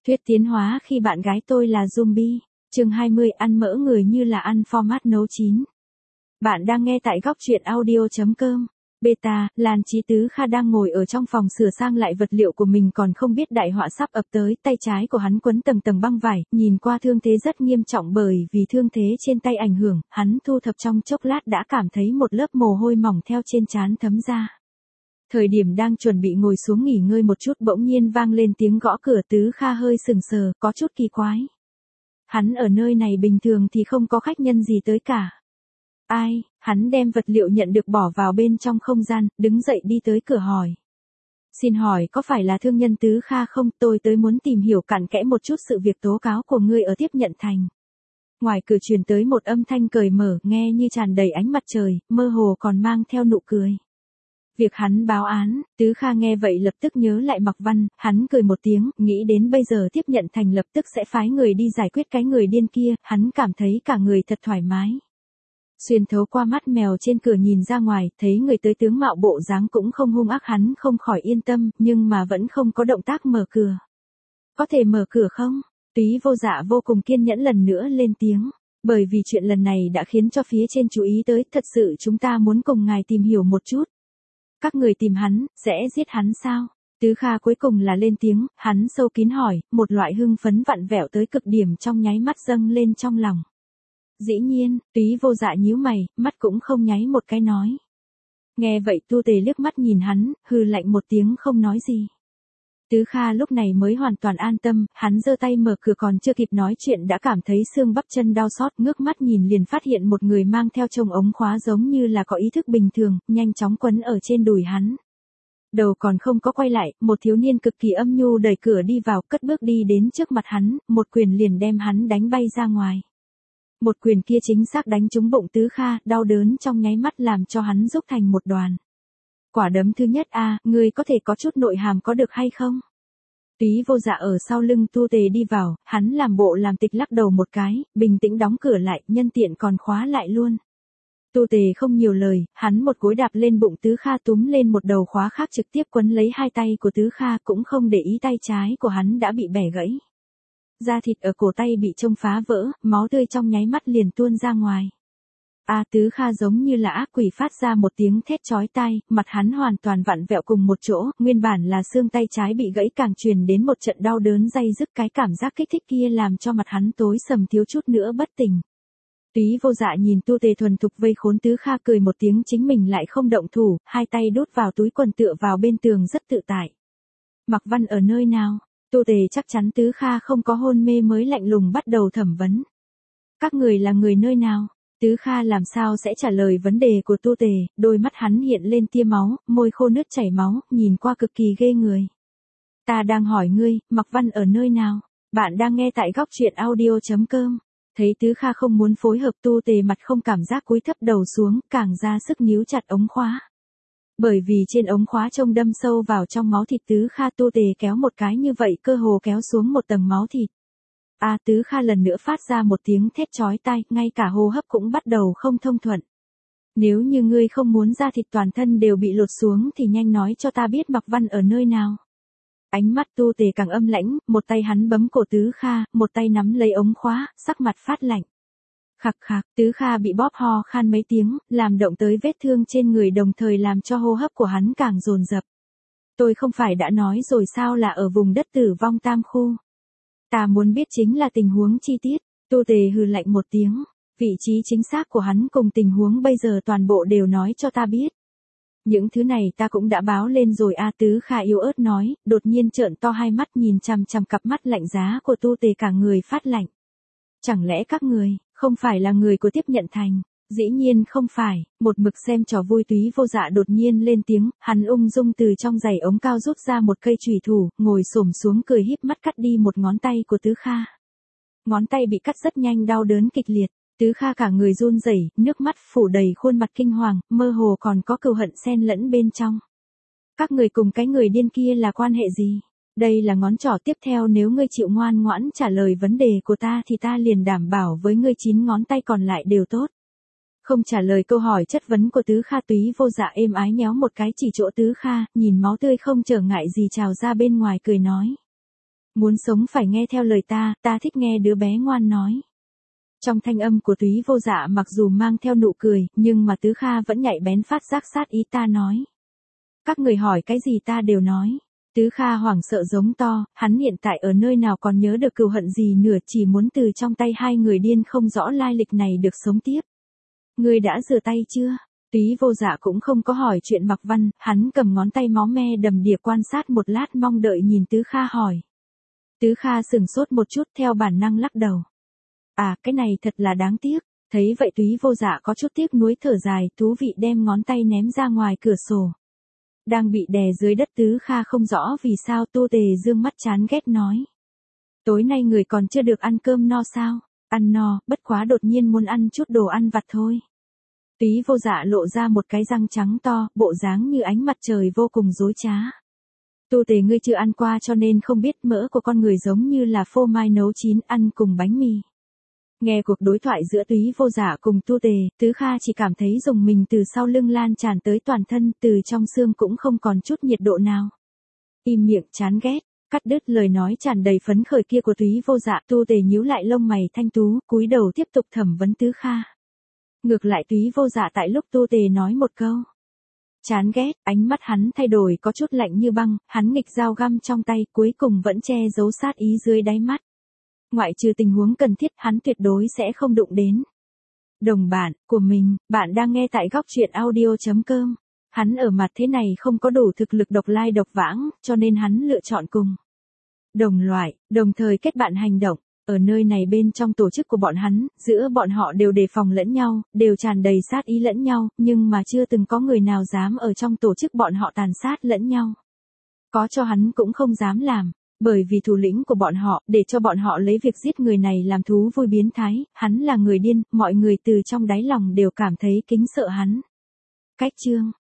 Thuyết tiến hóa khi bạn gái tôi là zombie. Chương 20 ăn mỡ người như là ăn format nấu chín. Bạn đang nghe tại góc truyện audio.com. Beta, Lan Chí Tứ Kha đang ngồi ở trong phòng sửa sang lại vật liệu của mình còn không biết đại họa sắp ập tới, tay trái của hắn quấn tầng tầng băng vải, nhìn qua thương thế rất nghiêm trọng bởi vì thương thế trên tay ảnh hưởng, hắn thu thập trong chốc lát đã cảm thấy một lớp mồ hôi mỏng theo trên trán thấm ra. Thời điểm đang chuẩn bị ngồi xuống nghỉ ngơi một chút bỗng nhiên vang lên tiếng gõ cửa. Tứ Kha hơi sừng sờ, có chút kỳ quái. Hắn ở nơi này bình thường thì không có khách nhân gì tới cả. Ai, hắn đem vật liệu nhận được bỏ vào bên trong không gian, đứng dậy đi tới cửa hỏi. Xin hỏi có phải là thương nhân Tứ Kha không? Tôi tới muốn tìm hiểu cặn kẽ một chút sự việc tố cáo của ngươi ở Tiếp Nhận Thành. Ngoài cửa truyền tới một âm thanh cởi mở, nghe như tràn đầy ánh mặt trời, mơ hồ còn mang theo nụ cười. Việc hắn báo án, Tứ Kha nghe vậy lập tức nhớ lại Mạc Văn, hắn cười một tiếng, nghĩ đến bây giờ Tiếp Nhận Thành lập tức sẽ phái người đi giải quyết cái người điên kia, hắn cảm thấy cả người thật thoải mái. Xuyên thấu qua mắt mèo trên cửa nhìn ra ngoài, thấy người tới tướng mạo bộ dáng cũng không hung ác, hắn không khỏi yên tâm, nhưng mà vẫn không có động tác mở cửa. Có thể mở cửa không? Túy Vô Dạ vô cùng kiên nhẫn lần nữa lên tiếng. Bởi vì chuyện lần này đã khiến cho phía trên chú ý tới, thật sự chúng ta muốn cùng ngài tìm hiểu một chút. Các người tìm hắn, sẽ giết hắn sao? Tứ Kha cuối cùng là lên tiếng, hắn sâu kín hỏi, một loại hưng phấn vặn vẹo tới cực điểm trong nháy mắt dâng lên trong lòng. Dĩ nhiên, Túy Vô Dạ nhíu mày, mắt cũng không nháy một cái nói. Nghe vậy Tu Tề liếc mắt nhìn hắn, hừ lạnh một tiếng không nói gì. Tứ Kha lúc này mới hoàn toàn an tâm, hắn giơ tay mở cửa còn chưa kịp nói chuyện đã cảm thấy xương bắp chân đau xót, ngước mắt nhìn liền phát hiện một người mang theo chồng ống khóa giống như là có ý thức bình thường, nhanh chóng quấn ở trên đùi hắn. Đầu còn không có quay lại, một thiếu niên cực kỳ âm nhu đẩy cửa đi vào, cất bước đi đến trước mặt hắn, một quyền liền đem hắn đánh bay ra ngoài. Một quyền kia chính xác đánh trúng bụng Tứ Kha, đau đớn trong nháy mắt làm cho hắn rúc thành một đoàn. Quả đấm thứ nhất ngươi có thể có chút nội hàm có được hay không? Túy Vô Dạ ở sau lưng Tu Tề đi vào, hắn làm bộ làm tịch lắc đầu một cái, bình tĩnh đóng cửa lại, nhân tiện còn khóa lại luôn. Tu Tề không nhiều lời, hắn một cối đạp lên bụng Tứ Kha túm lên một đầu khóa khác trực tiếp quấn lấy hai tay của Tứ Kha cũng không để ý tay trái của hắn đã bị bẻ gãy. Da thịt ở cổ tay bị chông phá vỡ, máu tươi trong nháy mắt liền tuôn ra ngoài. Tứ Kha giống như là ác quỷ phát ra một tiếng thét chói tai, mặt hắn hoàn toàn vặn vẹo cùng một chỗ, nguyên bản là xương tay trái bị gãy càng truyền đến một trận đau đớn day dứt, cái cảm giác kích thích kia làm cho mặt hắn tối sầm thiếu chút nữa bất tỉnh. Túy Vô Dạ nhìn Tu Tề thuần thục vây khốn Tứ Kha cười một tiếng, chính mình lại không động thủ, hai tay đút vào túi quần tựa vào bên tường rất tự tại. Mạc Văn ở nơi nào? Tu Tề chắc chắn Tứ Kha không có hôn mê mới lạnh lùng bắt đầu thẩm vấn. Các người là người nơi nào? Tứ Kha làm sao sẽ trả lời vấn đề của Tu Tề, đôi mắt hắn hiện lên tia máu, môi khô nứt chảy máu, nhìn qua cực kỳ ghê người. Ta đang hỏi ngươi, Mạc Văn ở nơi nào? Bạn đang nghe tại góc truyện audio.com. Thấy Tứ Kha không muốn phối hợp, Tu Tề mặt không cảm giác cúi thấp đầu xuống, càng ra sức níu chặt ống khóa. Bởi vì trên ống khóa trông đâm sâu vào trong máu thịt Tứ Kha, Tu Tề kéo một cái như vậy cơ hồ kéo xuống một tầng máu thịt. Tứ Kha lần nữa phát ra một tiếng thét chói tai, ngay cả hô hấp cũng bắt đầu không thông thuận. Nếu như ngươi không muốn da thịt toàn thân đều bị lột xuống thì nhanh nói cho ta biết Mạc Văn ở nơi nào. Ánh mắt Tu Tề càng âm lãnh, một tay hắn bấm cổ Tứ Kha, một tay nắm lấy ống khóa, sắc mặt phát lạnh. Khạc khạc, Tứ Kha bị bóp ho khan mấy tiếng, làm động tới vết thương trên người đồng thời làm cho hô hấp của hắn càng dồn dập. Tôi không phải đã nói rồi sao là ở vùng đất tử vong Tam Khu. Ta muốn biết chính là tình huống chi tiết. Tu Tề hừ lạnh một tiếng, vị trí chính xác của hắn cùng tình huống bây giờ toàn bộ đều nói cho ta biết. Những thứ này ta cũng đã báo lên rồi. Tứ Kha yếu ớt nói, đột nhiên trợn to hai mắt nhìn chằm chằm cặp mắt lạnh giá của Tu Tề, cả người phát lạnh. Chẳng lẽ các người, không phải là người của Tiếp Nhận Thành? Dĩ nhiên không phải, một mực xem trò vui Túy Vô Dạ đột nhiên lên tiếng, hắn ung dung từ trong giày ống cao rút ra một cây chùy thủ, ngồi xổm xuống cười híp mắt cắt đi một ngón tay của Tứ Kha. Ngón tay bị cắt rất nhanh, đau đớn kịch liệt, Tứ Kha cả người run rẩy, nước mắt phủ đầy khuôn mặt kinh hoàng, mơ hồ còn có cừu hận xen lẫn bên trong. Các người cùng cái người điên kia là quan hệ gì? Đây là ngón trỏ, tiếp theo nếu ngươi chịu ngoan ngoãn trả lời vấn đề của ta thì ta liền đảm bảo với ngươi 9 ngón tay còn lại đều tốt. Không trả lời câu hỏi chất vấn của Tứ Kha, Túy Vô Dạ êm ái nhéo một cái chỉ chỗ Tứ Kha, nhìn máu tươi không trở ngại gì trào ra bên ngoài cười nói. Muốn sống phải nghe theo lời ta thích nghe đứa bé ngoan nói. Trong thanh âm của Túy Vô Dạ mặc dù mang theo nụ cười, nhưng mà Tứ Kha vẫn nhạy bén phát giác sát ý ta nói. Các người hỏi cái gì ta đều nói. Tứ Kha hoảng sợ giống to, hắn hiện tại ở nơi nào còn nhớ được cừu hận gì nữa, chỉ muốn từ trong tay hai người điên không rõ lai lịch này được sống tiếp. Ngươi đã rửa tay chưa? Túy Vô Dạ cũng không có hỏi chuyện Mạc Văn, hắn cầm ngón tay máu me đầm đìa quan sát một lát mong đợi nhìn Tứ Kha hỏi. Tứ Kha sừng sốt một chút theo bản năng lắc đầu. À, cái này thật là đáng tiếc. Thấy vậy Túy Vô Dạ có chút tiếc nuối thở dài, thú vị đem ngón tay ném ra ngoài cửa sổ. Đang bị đè dưới đất Tứ Kha không rõ vì sao Tô Tề dương mắt chán ghét nói. Tối nay người còn chưa được ăn cơm no sao? Ăn no, bất quá đột nhiên muốn ăn chút đồ ăn vặt thôi. Túy Vô Dạ lộ ra một cái răng trắng to, bộ dáng như ánh mặt trời vô cùng dối trá. Tô Tề ngươi chưa ăn qua cho nên không biết mỡ của con người giống như là phô mai nấu chín ăn cùng bánh mì. Nghe cuộc đối thoại giữa Túy Vô Dạ cùng Tô Tề, Tứ Kha chỉ cảm thấy rùng mình từ sau lưng lan tràn tới toàn thân, từ trong xương cũng không còn chút nhiệt độ nào. Im miệng chán ghét, cắt đứt lời nói tràn đầy phấn khởi kia của Túy Vô Dạ, Tô Tề nhíu lại lông mày thanh tú, cúi đầu tiếp tục thẩm vấn Tứ Kha. Ngược lại Túy Vô Dạ tại lúc Tô Tề nói một câu chán ghét, ánh mắt hắn thay đổi có chút lạnh như băng, hắn nghịch dao găm trong tay, cuối cùng vẫn che giấu sát ý dưới đáy mắt. Ngoại trừ tình huống cần thiết, hắn tuyệt đối sẽ không đụng đến. Đồng bạn của mình, bạn đang nghe tại góc truyện audio.com. Hắn ở mặt thế này không có đủ thực lực độc lai độc vãng, cho nên hắn lựa chọn cùng đồng loại, đồng thời kết bạn hành động. Ở nơi này bên trong tổ chức của bọn hắn, giữa bọn họ đều đề phòng lẫn nhau, đều tràn đầy sát ý lẫn nhau, nhưng mà chưa từng có người nào dám ở trong tổ chức bọn họ tàn sát lẫn nhau. Có cho hắn cũng không dám làm, bởi vì thủ lĩnh của bọn họ, để cho bọn họ lấy việc giết người này làm thú vui biến thái, hắn là người điên, mọi người từ trong đáy lòng đều cảm thấy kính sợ hắn. Cách chương